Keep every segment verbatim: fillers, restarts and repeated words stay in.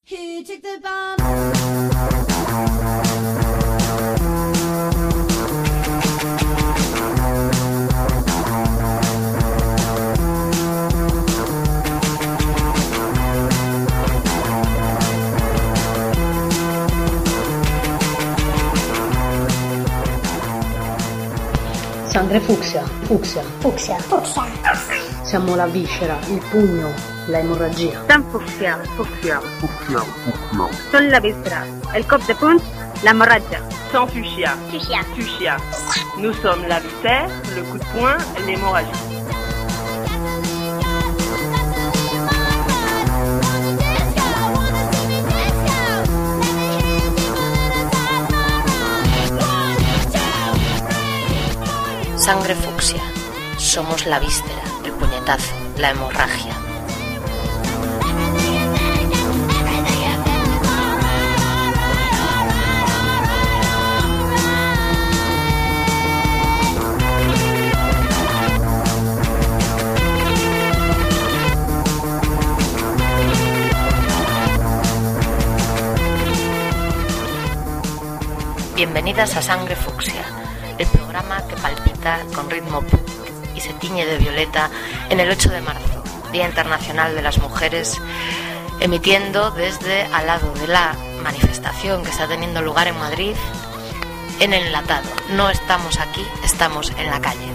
Here, take the bomb. Sangre fucsia, fucsia, fucsia, fucsia. Siamo la viscera, il pugno, la emorragia. Sang fucsia, fucsia, fucsia, fucsia. Son la víscera, el cop de punch, la hemorragia. Sang fuchsia, Fuchsia. fuchsia. Nous sommes la viscère, le coup de poing, l'hémorragie. Sangre fucsia. Somos la víscera, el puñetazo, la hemorragia. Bienvenidas a Sangre fucsia, el programa que palpita con ritmo punk y se tiñe de violeta en el ocho de marzo, Día Internacional de las Mujeres, emitiendo desde al lado de la manifestación que está teniendo lugar en Madrid, en Enlatado. No estamos aquí, estamos en la calle.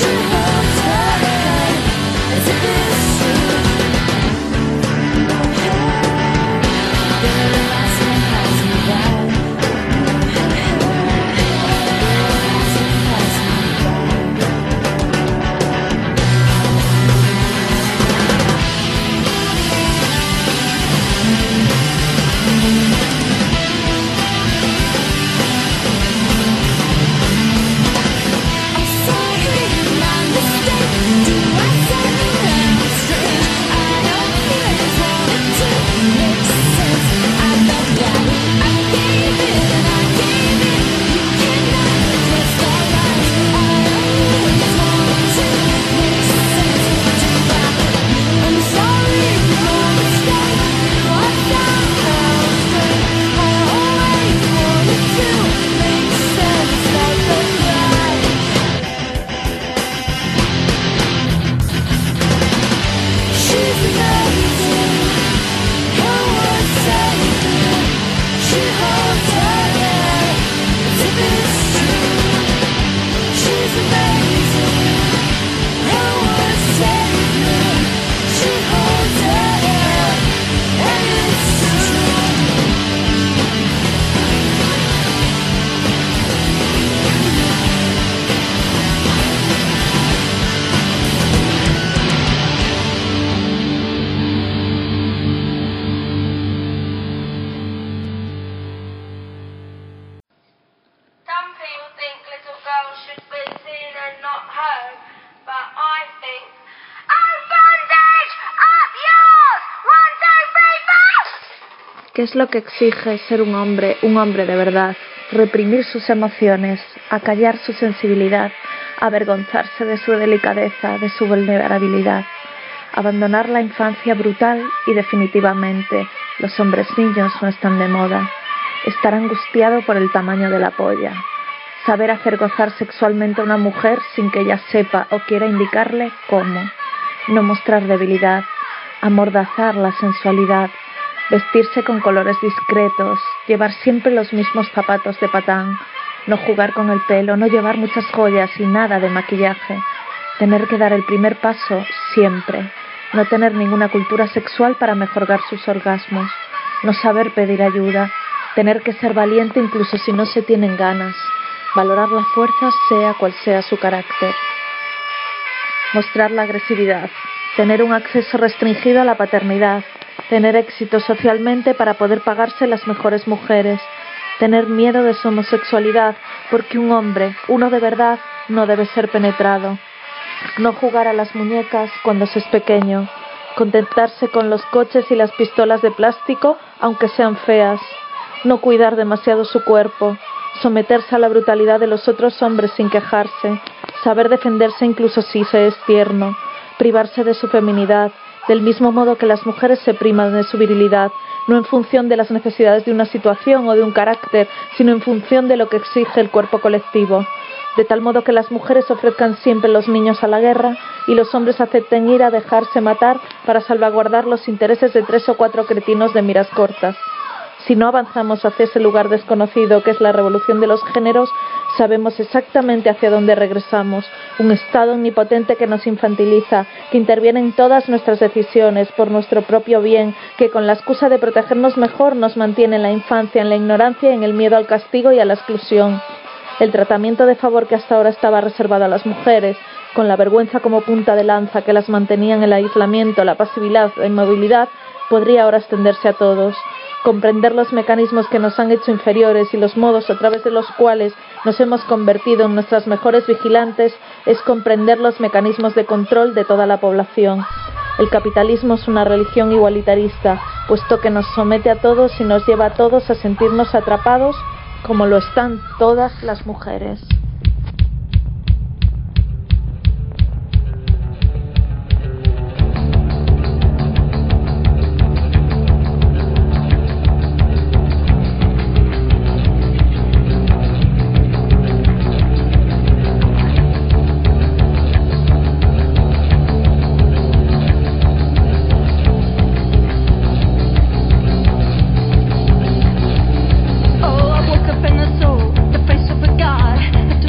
She ¿Qué es lo que exige ser un hombre, un hombre de verdad? Reprimir sus emociones, acallar su sensibilidad, avergonzarse de su delicadeza, de su vulnerabilidad, abandonar la infancia brutal y definitivamente los hombres niños no están de moda, estar angustiado por el tamaño de la polla, saber hacer gozar sexualmente a una mujer sin que ella sepa o quiera indicarle cómo, no mostrar debilidad, amordazar la sensualidad, vestirse con colores discretos, llevar siempre los mismos zapatos de patán, no jugar con el pelo, no llevar muchas joyas y nada de maquillaje, tener que dar el primer paso siempre, no tener ninguna cultura sexual para mejorar sus orgasmos, no saber pedir ayuda, tener que ser valiente incluso si no se tienen ganas, valorar la fuerza sea cual sea su carácter, mostrar la agresividad, tener un acceso restringido a la paternidad, tener éxito socialmente para poder pagarse las mejores mujeres, tener miedo de su homosexualidad porque un hombre, uno de verdad, no debe ser penetrado, no jugar a las muñecas cuando se es pequeño, contentarse con los coches y las pistolas de plástico aunque sean feas, no cuidar demasiado su cuerpo, someterse a la brutalidad de los otros hombres sin quejarse, saber defenderse incluso si se es tierno, privarse de su feminidad, del mismo modo que las mujeres se privan de su virilidad, no en función de las necesidades de una situación o de un carácter, sino en función de lo que exige el cuerpo colectivo, de tal modo que las mujeres ofrezcan siempre los niños a la guerra y los hombres acepten ir a dejarse matar para salvaguardar los intereses de tres o cuatro cretinos de miras cortas. Si no avanzamos hacia ese lugar desconocido que es la revolución de los géneros, sabemos exactamente hacia dónde regresamos, un estado omnipotente que nos infantiliza, que interviene en todas nuestras decisiones por nuestro propio bien, que con la excusa de protegernos mejor nos mantiene en la infancia, en la ignorancia, en el miedo al castigo y a la exclusión. El tratamiento de favor que hasta ahora estaba reservado a las mujeres, con la vergüenza como punta de lanza que las mantenía en el aislamiento, la pasividad, la inmovilidad, podría ahora extenderse a todos. Comprender los mecanismos que nos han hecho inferiores y los modos a través de los cuales nos hemos convertido en nuestras mejores vigilantes es comprender los mecanismos de control de toda la población. El capitalismo es una religión igualitarista, puesto que nos somete a todos y nos lleva a todos a sentirnos atrapados como lo están todas las mujeres. Oh, I woke up in the soul, the face of a god.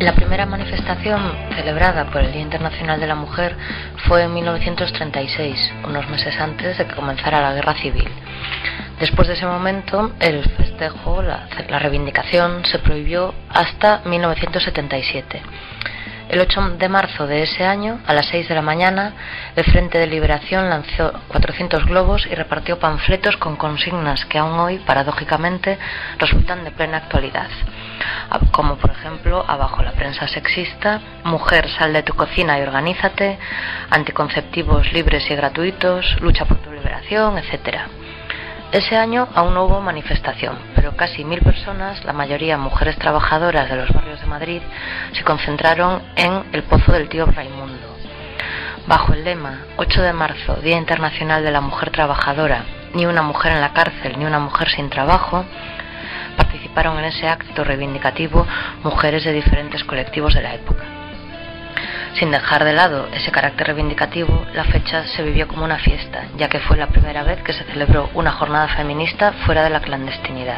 La primera manifestación celebrada por el Día Internacional de la Mujer fue en mil novecientos treinta y seis, unos meses antes de que comenzara la Guerra Civil. Después de ese momento, el festejo, la, la reivindicación, se prohibió hasta mil novecientos setenta y siete. El ocho de marzo de ese año, a las seis de la mañana, el Frente de Liberación lanzó cuatrocientos globos y repartió panfletos con consignas que aún hoy, paradójicamente, resultan de plena actualidad. Como por ejemplo, abajo la prensa sexista, mujer, sal de tu cocina y organízate, anticonceptivos libres y gratuitos, lucha por tu liberación, etcétera. Ese año aún no hubo manifestación, pero casi mil personas, la mayoría mujeres trabajadoras de los barrios de Madrid, se concentraron en el Pozo del Tío Raimundo. Bajo el lema ocho de marzo, Día Internacional de la Mujer Trabajadora, ni una mujer en la cárcel, ni una mujer sin trabajo, participaron en ese acto reivindicativo mujeres de diferentes colectivos de la época. Sin dejar de lado ese carácter reivindicativo, la fecha se vivió como una fiesta, ya que fue la primera vez que se celebró una jornada feminista fuera de la clandestinidad.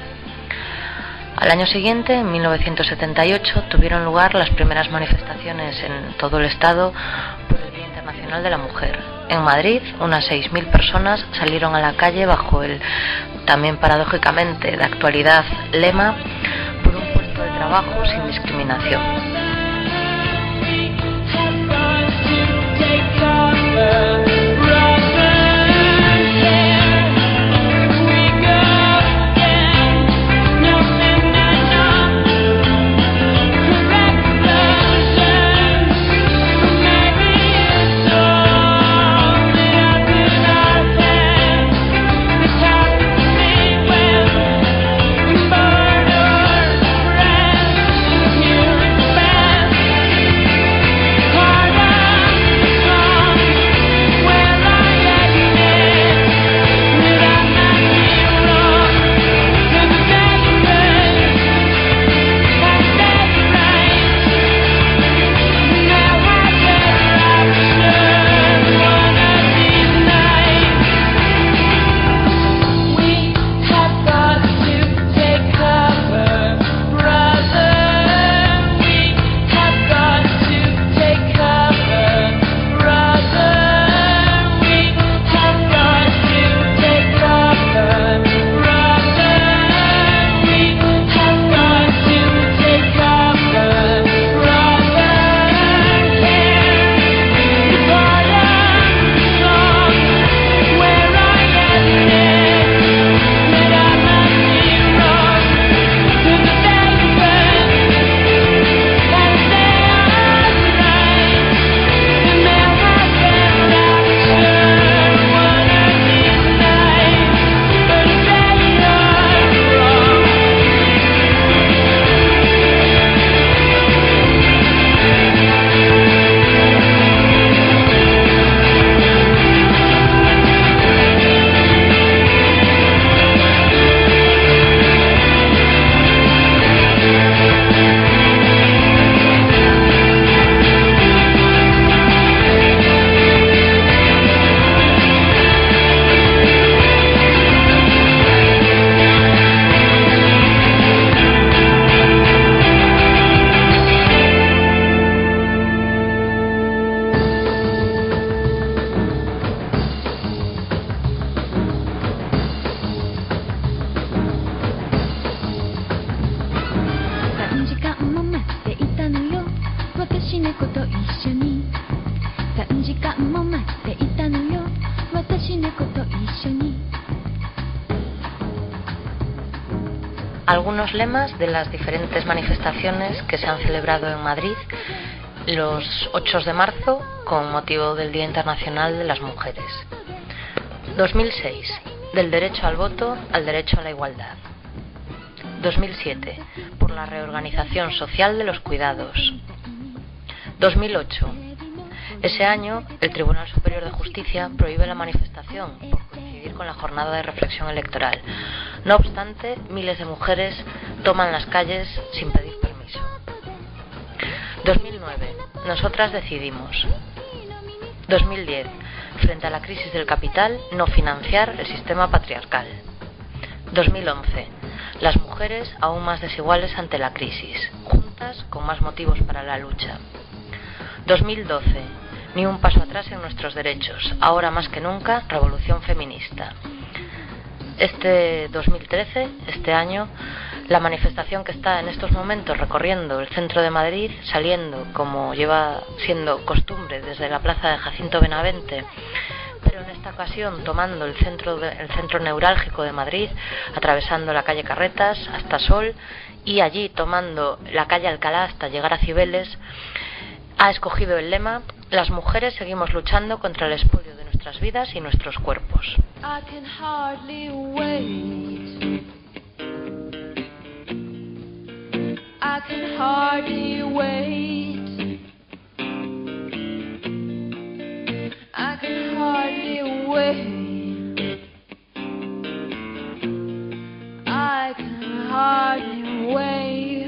Al año siguiente, en mil novecientos setenta y ocho, tuvieron lugar las primeras manifestaciones en todo el Estado por el Día Internacional de la Mujer. En Madrid, unas seis mil personas salieron a la calle bajo el, también paradójicamente de actualidad, lema por un puesto de trabajo sin discriminación. Algunos lemas de las diferentes manifestaciones que se han celebrado en Madrid los ocho de marzo con motivo del Día Internacional de las Mujeres. dos mil seis, del derecho al voto al derecho a la igualdad. dos mil siete, por la reorganización social de los cuidados. dos mil ocho, ese año el Tribunal Superior de Justicia prohíbe la manifestación por coincidir con la jornada de reflexión electoral. No obstante, miles de mujeres toman las calles sin pedir permiso. dos mil nueve, nosotras decidimos. dos mil diez, frente a la crisis del capital, no financiar el sistema patriarcal. dos mil once, las mujeres aún más desiguales ante la crisis. Juntas feministas con más motivos para la lucha. dos mil doce. Ni un paso atrás en nuestros derechos. Ahora más que nunca, revolución feminista. Este dos mil trece, este año, la manifestación que está en estos momentos recorriendo el centro de Madrid, saliendo, como lleva siendo costumbre, desde la plaza de Jacinto Benavente, pero en esta ocasión tomando el centro, de, el centro neurálgico de Madrid, atravesando la calle Carretas hasta Sol y allí tomando la calle Alcalá hasta llegar a Cibeles, ha escogido el lema: las mujeres seguimos luchando contra el expolio de nuestras vidas y nuestros cuerpos. I can hardly wait. I can hardly wait. I can hardly wait. I can hardly wait.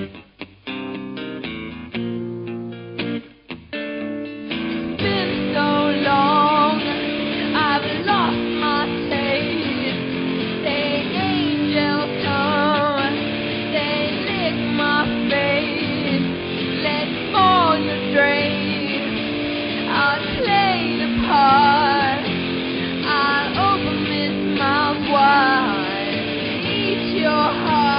It's been so long, I've lost my taste. Say angels come, say lick my face. Let's fall your drain. I'll play the part. I'll open this mouth wide, eat your heart.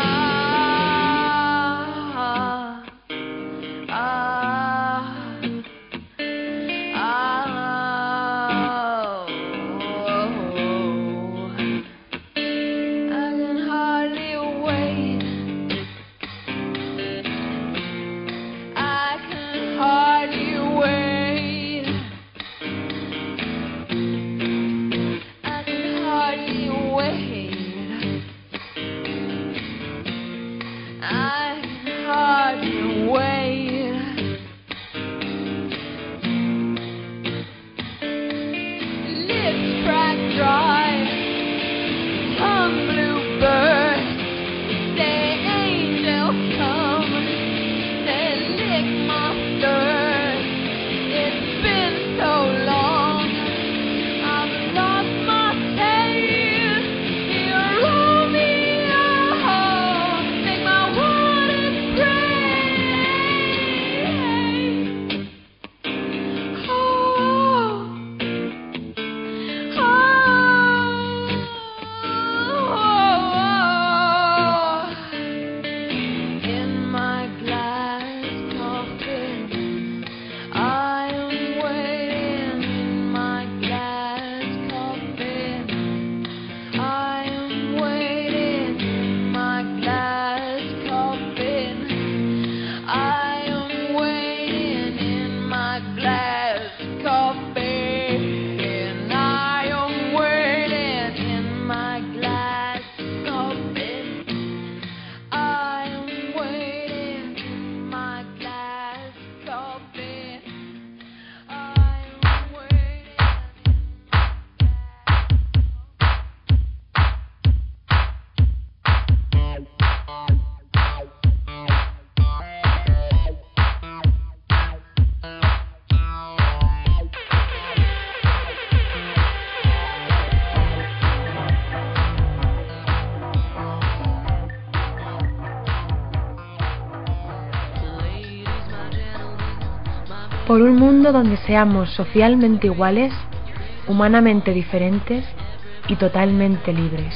Por un mundo donde seamos socialmente iguales, humanamente diferentes y totalmente libres.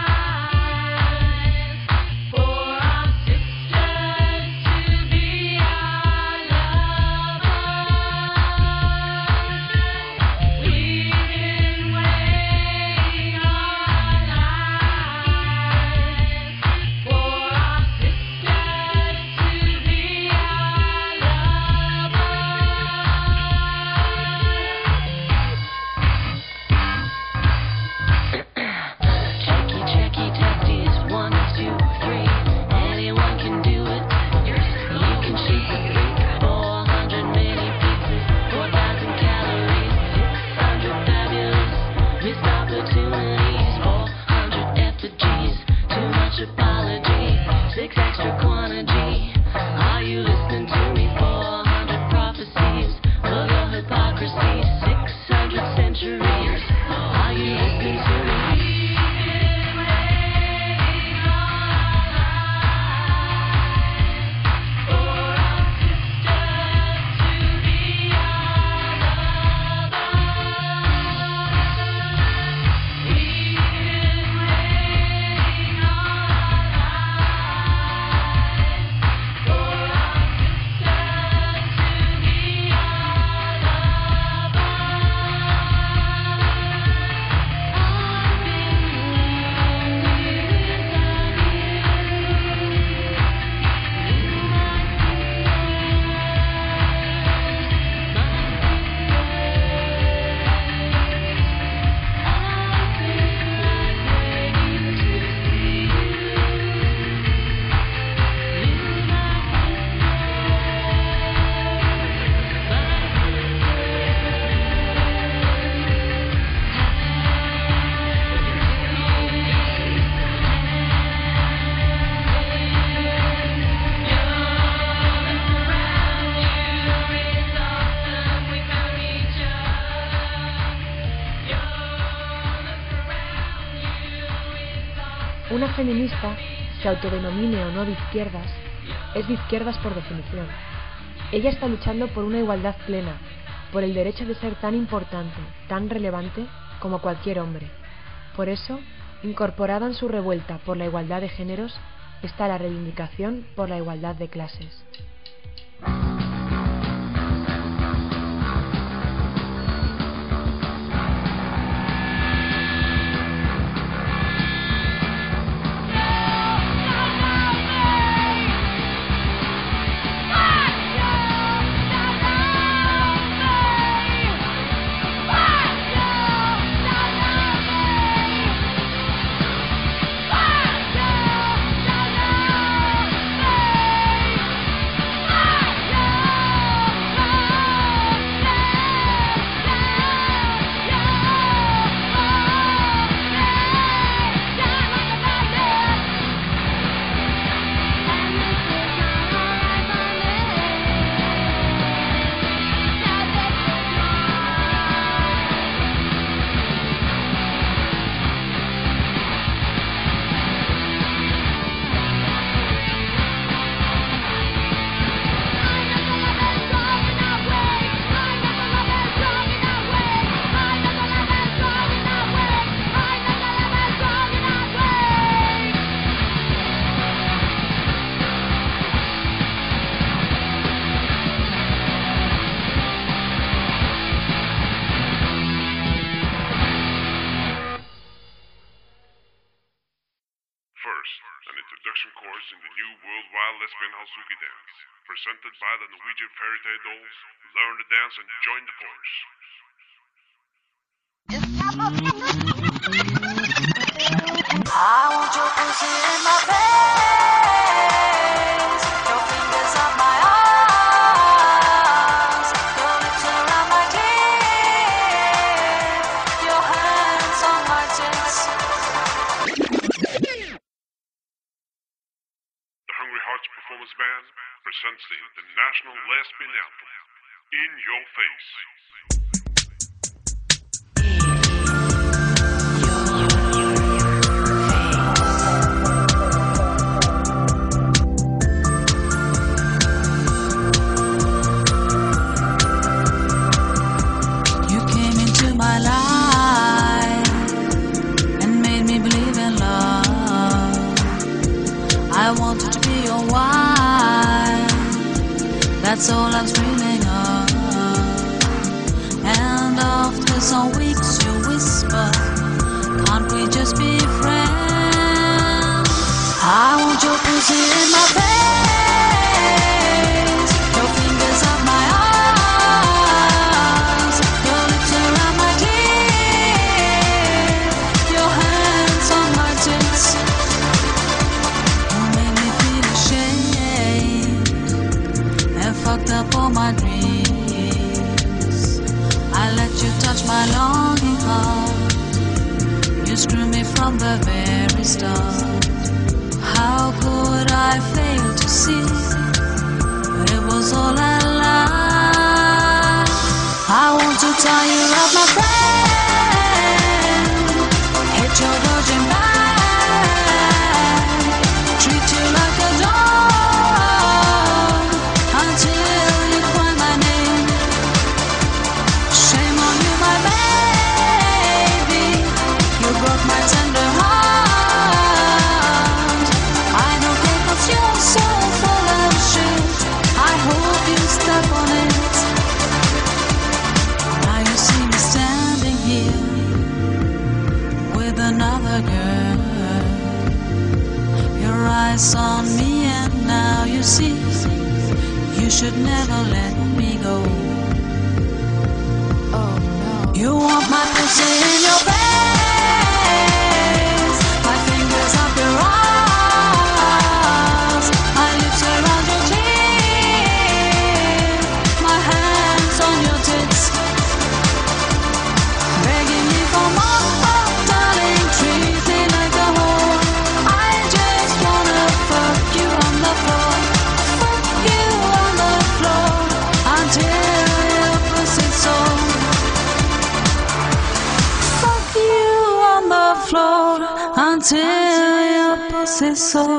For our sisters to be feminista, se autodenomine o no de izquierdas, es de izquierdas por definición. Ella está luchando por una igualdad plena, por el derecho de ser tan importante, tan relevante como cualquier hombre. Por eso, incorporada en su revuelta por la igualdad de géneros, está la reivindicación por la igualdad de clases. Presented by the Norwegian Fairy Tale Dolls. Learn the dance and join the chorus. I want your pussy in my face, your fingers on my arms, your lips around my teeth, your hands on my tits. The Hungry Hearts Performance Band presents the International Lesbian Anthem, In Your Face. You came into my life and made me believe in love. I wanted to be your wife. That's all I'm dreaming of. And after some weeks you whisper, can't we just be friends? I want your pussy in my face, your fingers up my arms, your lips around my teeth, your hands on my tits. You made me feel ashamed and fucked up all my dreams. I let you touch my longing heart. You screwed me from the very start. How could I fail to see it was all a lie? I want to tie you up, my friend, hit your virgin back, treat you like a dog until you cry my name. Shame on you, my baby, you broke my tender heart. I don't care 'cause you're so full of shit. I hope you step on it. Now you see me standing here with another girl. Your eyes on me and now you see you should never let me go. Oh no. You want my pussy in your face, my fingers up your arms, my lips around your teeth, my hands on your tits, begging me for more, oh, darling, treat me like a whore. I just wanna fuck you on the floor, fuck you on the floor until your pussy's sore. Fuck you on the floor until your sesso.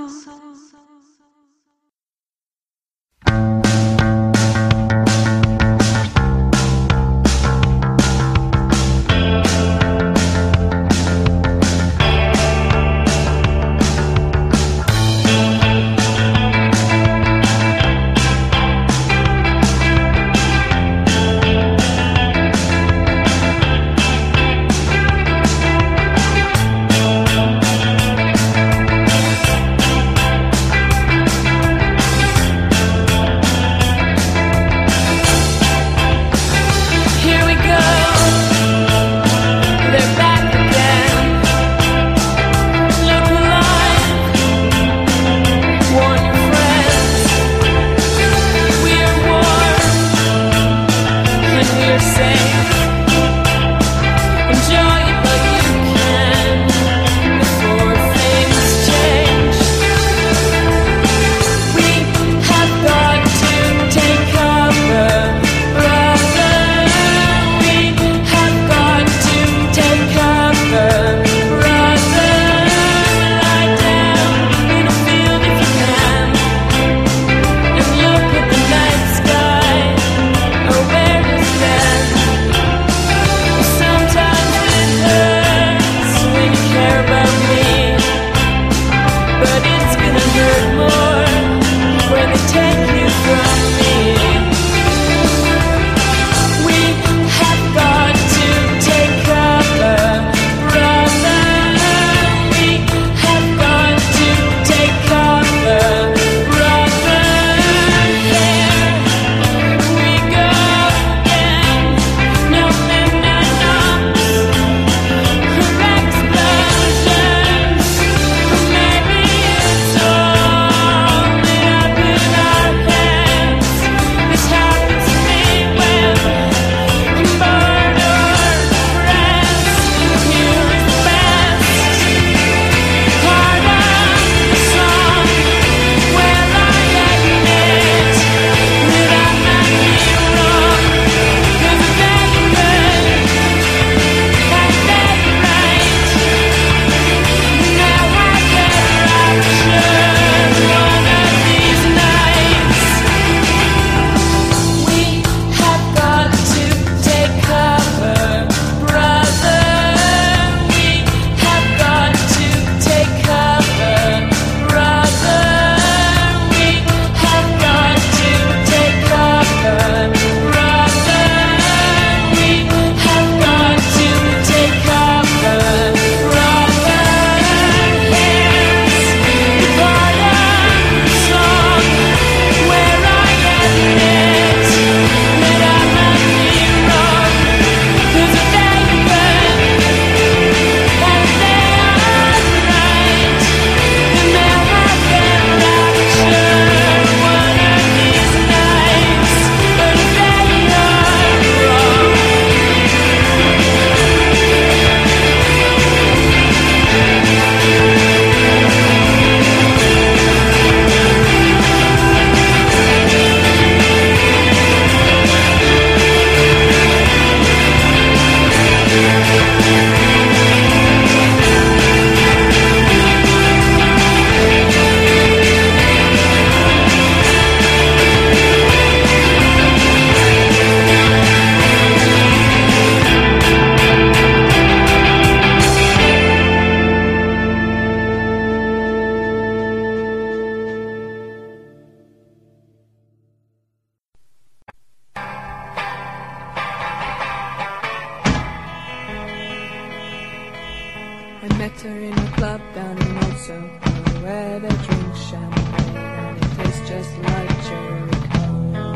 I met her in a club down in Old Soho where they drink champagne and it tastes just like cherry cola.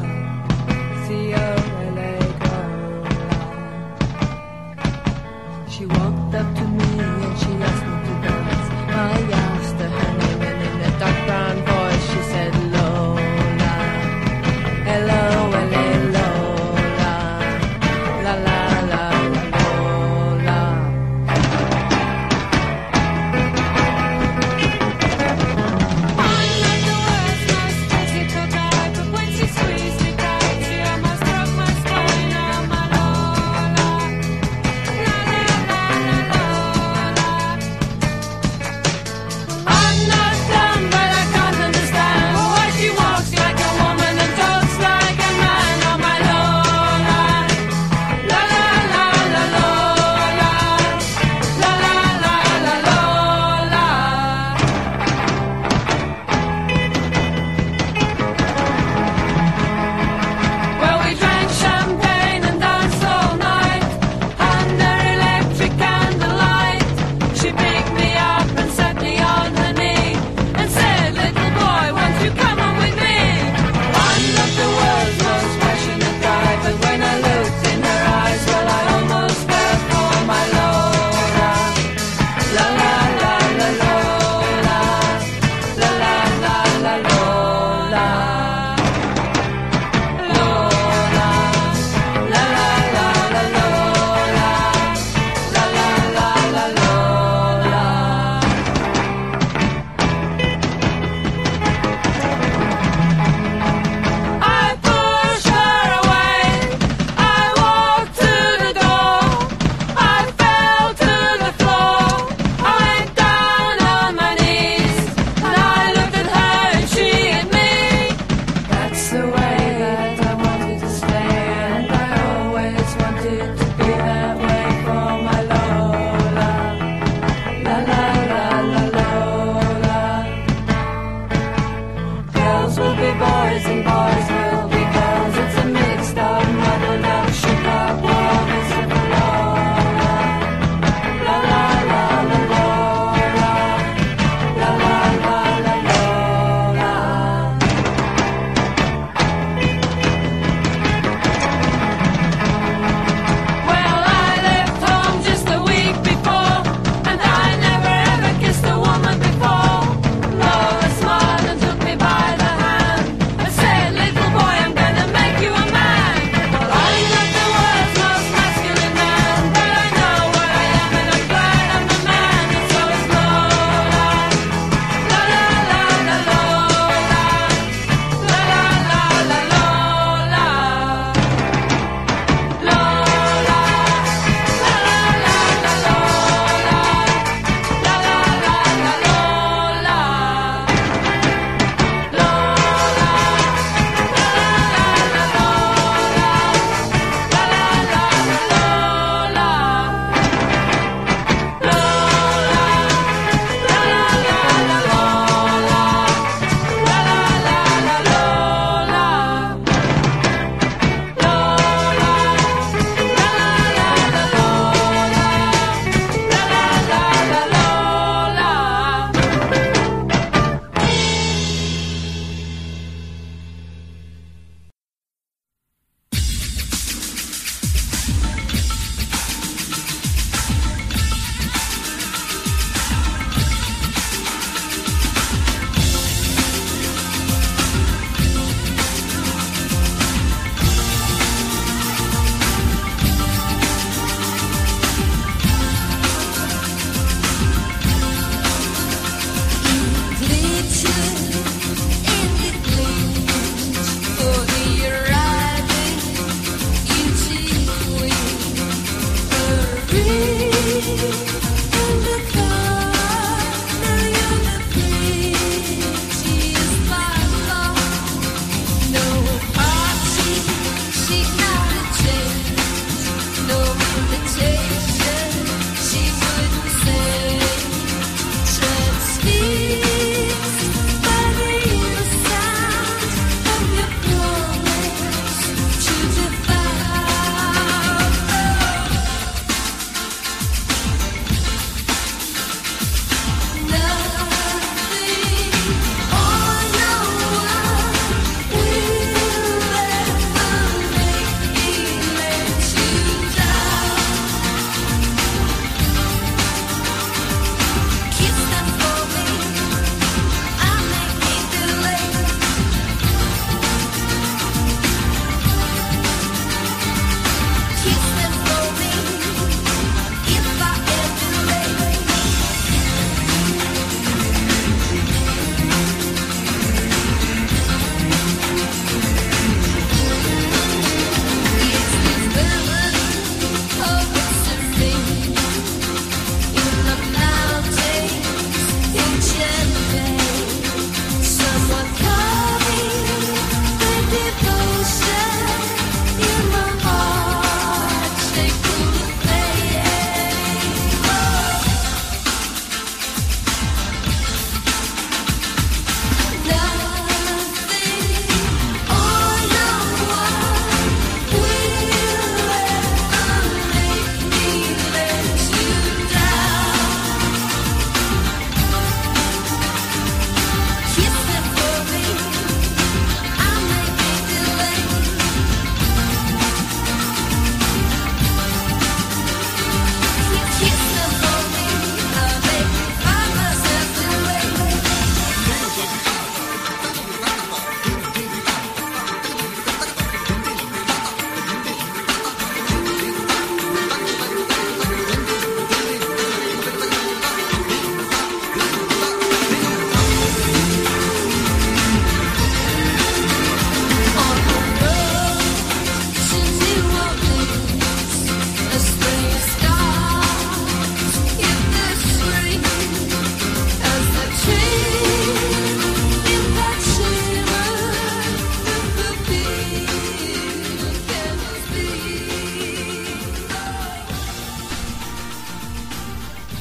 C O L A Cola. She walked up to me and she asked me to dance. I asked her her name and in a dark brown voice she said Lola. L O L A Lola. La la la la Lola. I'm like the world's most dizzy total.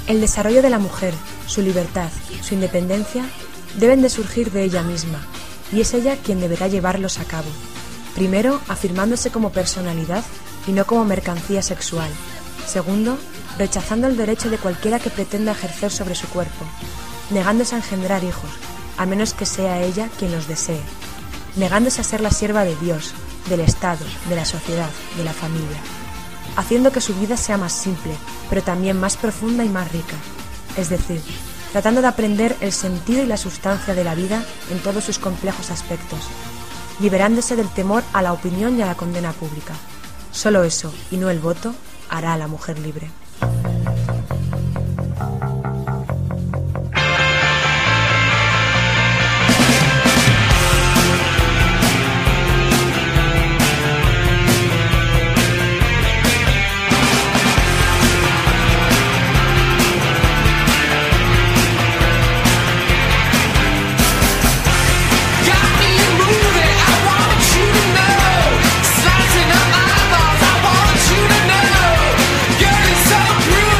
El desarrollo de la mujer, su libertad, su independencia, deben de surgir de ella misma, y es ella quien deberá llevarlos a cabo. Primero, afirmándose como personalidad y no como mercancía sexual. Segundo, rechazando el derecho de cualquiera que pretenda ejercer sobre su cuerpo, negándose a engendrar hijos, a menos que sea ella quien los desee, negándose a ser la sierva de Dios, del Estado, de la sociedad, de la familia, haciendo que su vida sea más simple, pero también más profunda y más rica, es decir, tratando de aprender el sentido y la sustancia de la vida en todos sus complejos aspectos, liberándose del temor a la opinión y a la condena pública. Solo eso, y no el voto, hará a la mujer libre. Slicing up my eyeballs, I want you to know, girl, it's so cruel.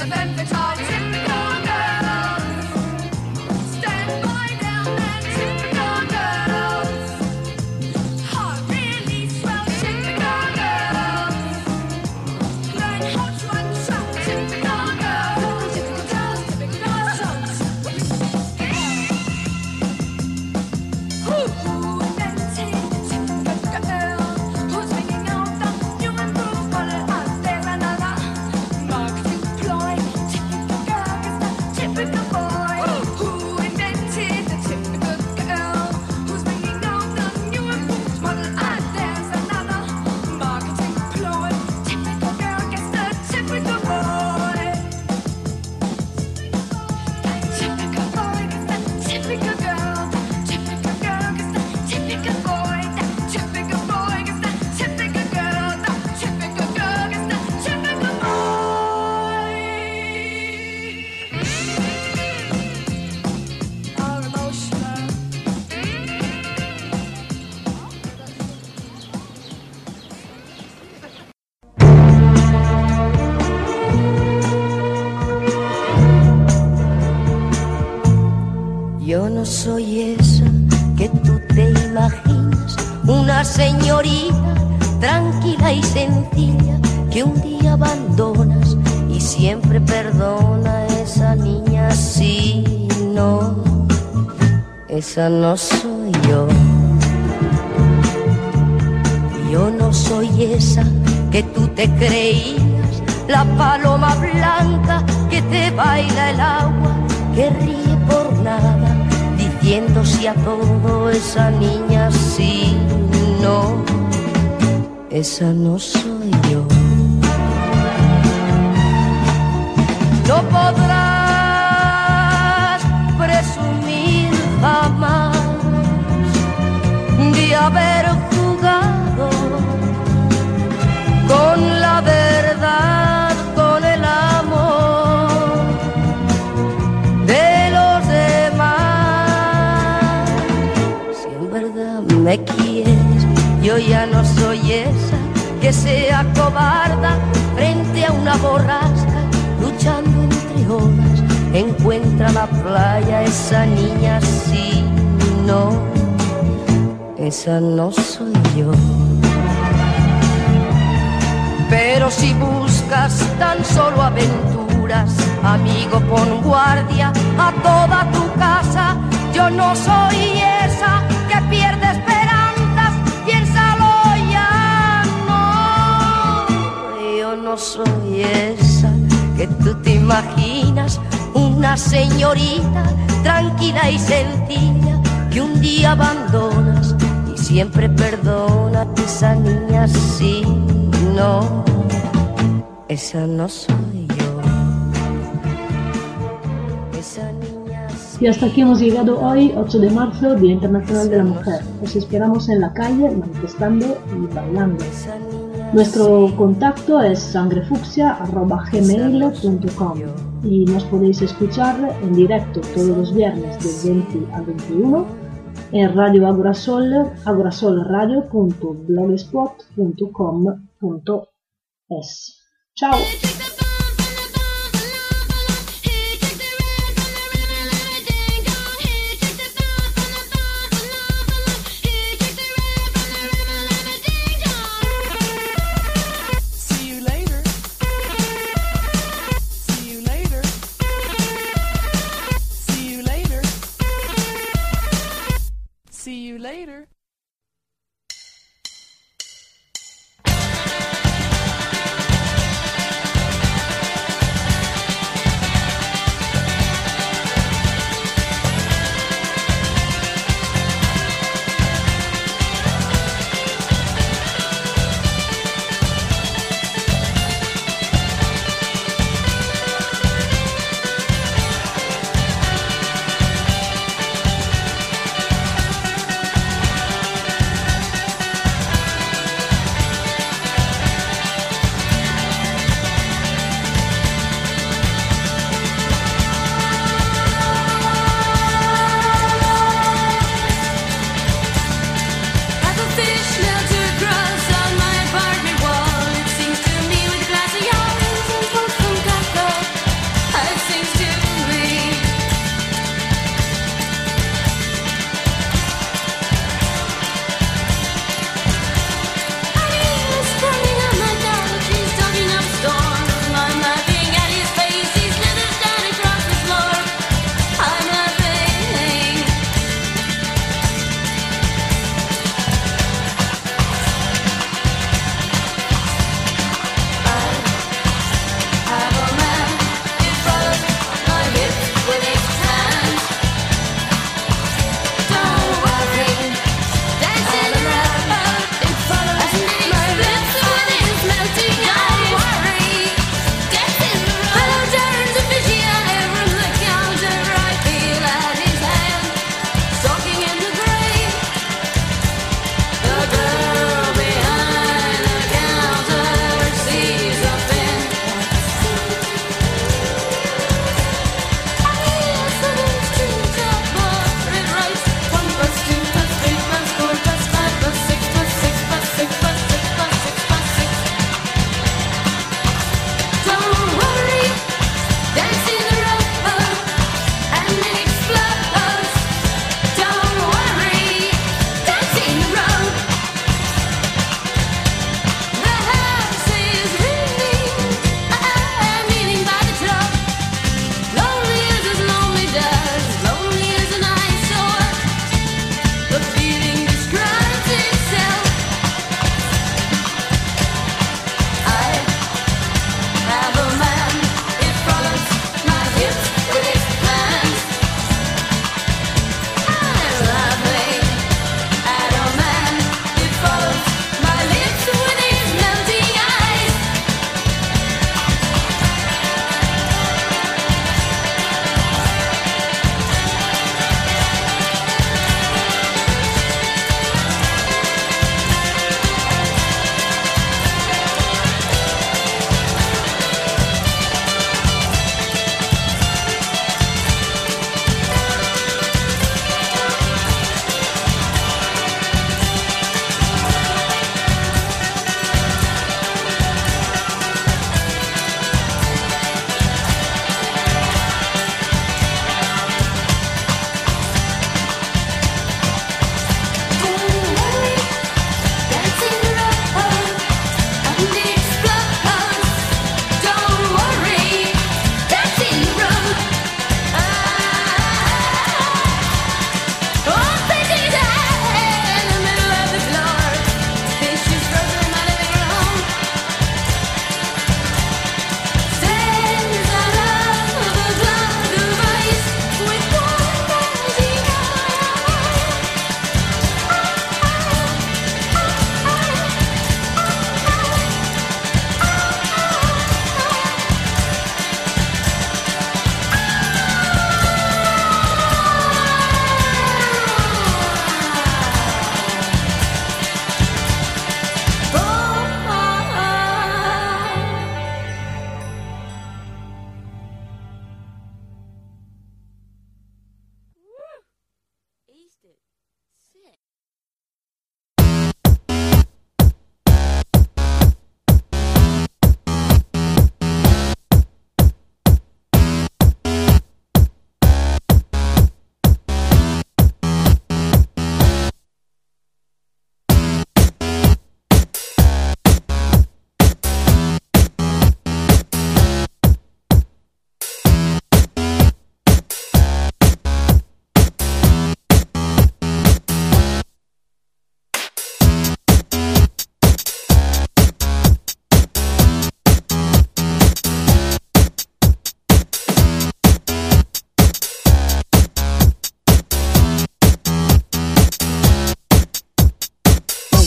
Yo no soy esa que tú te imaginas, una señorita tranquila y sencilla que un día abandonas y siempre perdona. Esa niña sí, no, esa no soy yo. Yo no soy esa que tú te creías, la paloma blanca que te baila el agua, que ríe por nada, diciendo sí a todo. Esa niña sí, no, esa no soy yo. No podrás presumir jamás de haber jugado con la verdad, con el amor de los demás. Si en verdad me quieres, yo ya no soy esa que sea cobarda frente a una borrasca, luchando entre olas, encuentra la playa. Esa niña sí, no, esa no soy yo. Pero si buscas tan solo aventuras, amigo, pon guardia a toda tu casa. Yo no soy esa que pierde esperanzas, piénsalo ya, no. Yo no soy esa que tú te imaginas, una señorita tranquila y sencilla que un día abandonas y siempre perdona. Esa niña sí, no, esa no soy yo. Esa niña sí. Y hasta aquí hemos llegado hoy, ocho de marzo, Día Internacional de la Mujer. Os esperamos en la calle, manifestando y bailando. Nuestro contacto es sangrefucsia arroba gmail punto com y nos podéis escuchar en directo todos los viernes de veinte a veintiuno en Radio Agorasol, agorasolradio punto blogspot punto com punto es. Ciao! Later.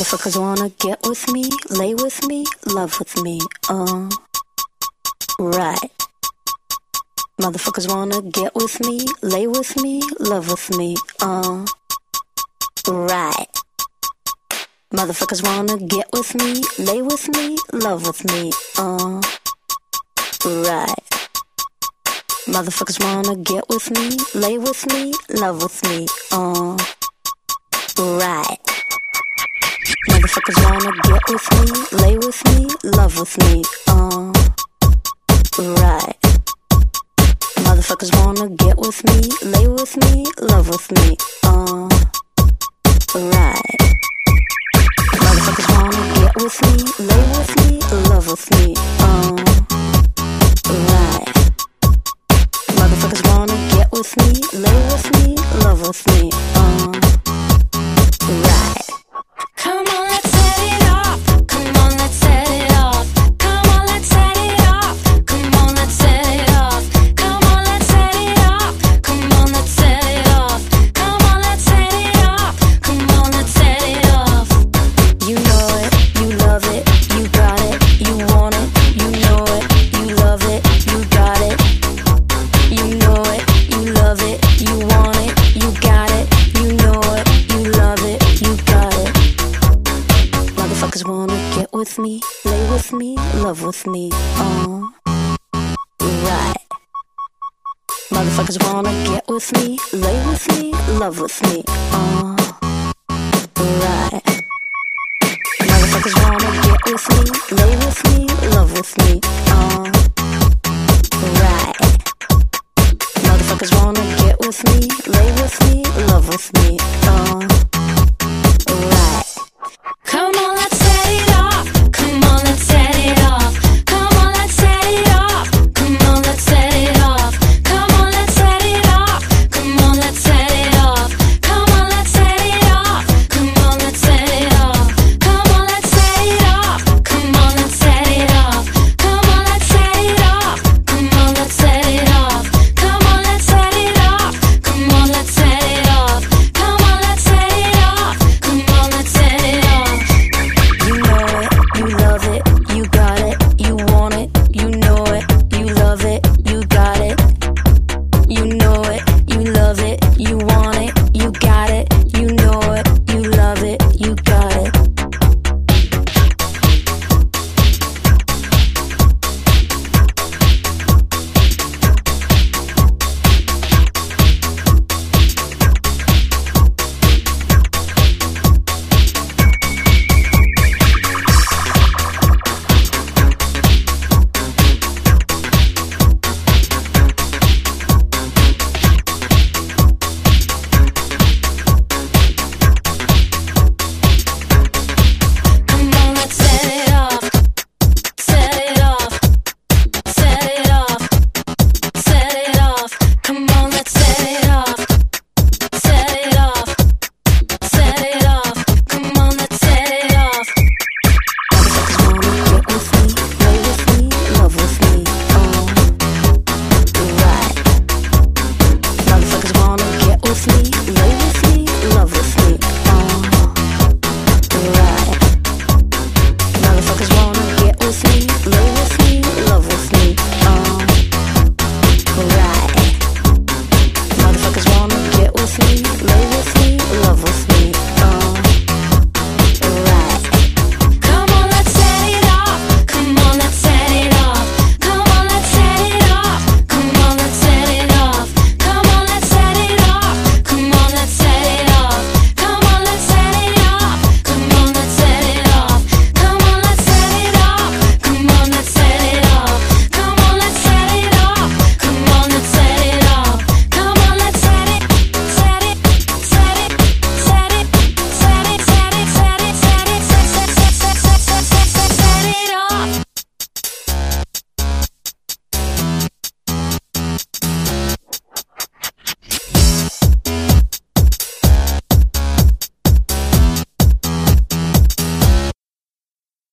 Motherfuckers wanna get with me, lay with me, love with me, uh, right. Motherfuckers wanna get with me, lay with me, love with me, uh, right. Motherfuckers wanna get with me, lay with me, love with me, uh, right. Motherfuckers wanna get with me, lay with me, love with me, uh, right. Motherfuckers wanna get with me, lay with me, love with me, uh, right. Motherfuckers wanna get with me, lay with me, love with me, uh, right. Motherfuckers wanna get with me, lay with me, love with me, uh, right. Motherfuckers wanna get with me, lay with me, love with me, uh, right. Come on, let's set it off. Come on, let's set it off. Come on, let's set it off. Come on, let's set it off. Come on, let's set it off. Come on, let's set it off. Come on, let's set it off. Come on, let's set it off. You know it, you love it, you got it, you want it, you know it, you love it, you got it. You know it, you love it, you want it, you got it, you know it, you love it, you got it. Motherfuckers wanna get with me, lay with me, love with me, uh, right. Motherfuckers wanna get with me, lay with me, love with me, uh, right. Motherfuckers wanna get with me, lay with me, love with me, uh, right. Motherfuckers wanna get with me, lay with me, love with me, uh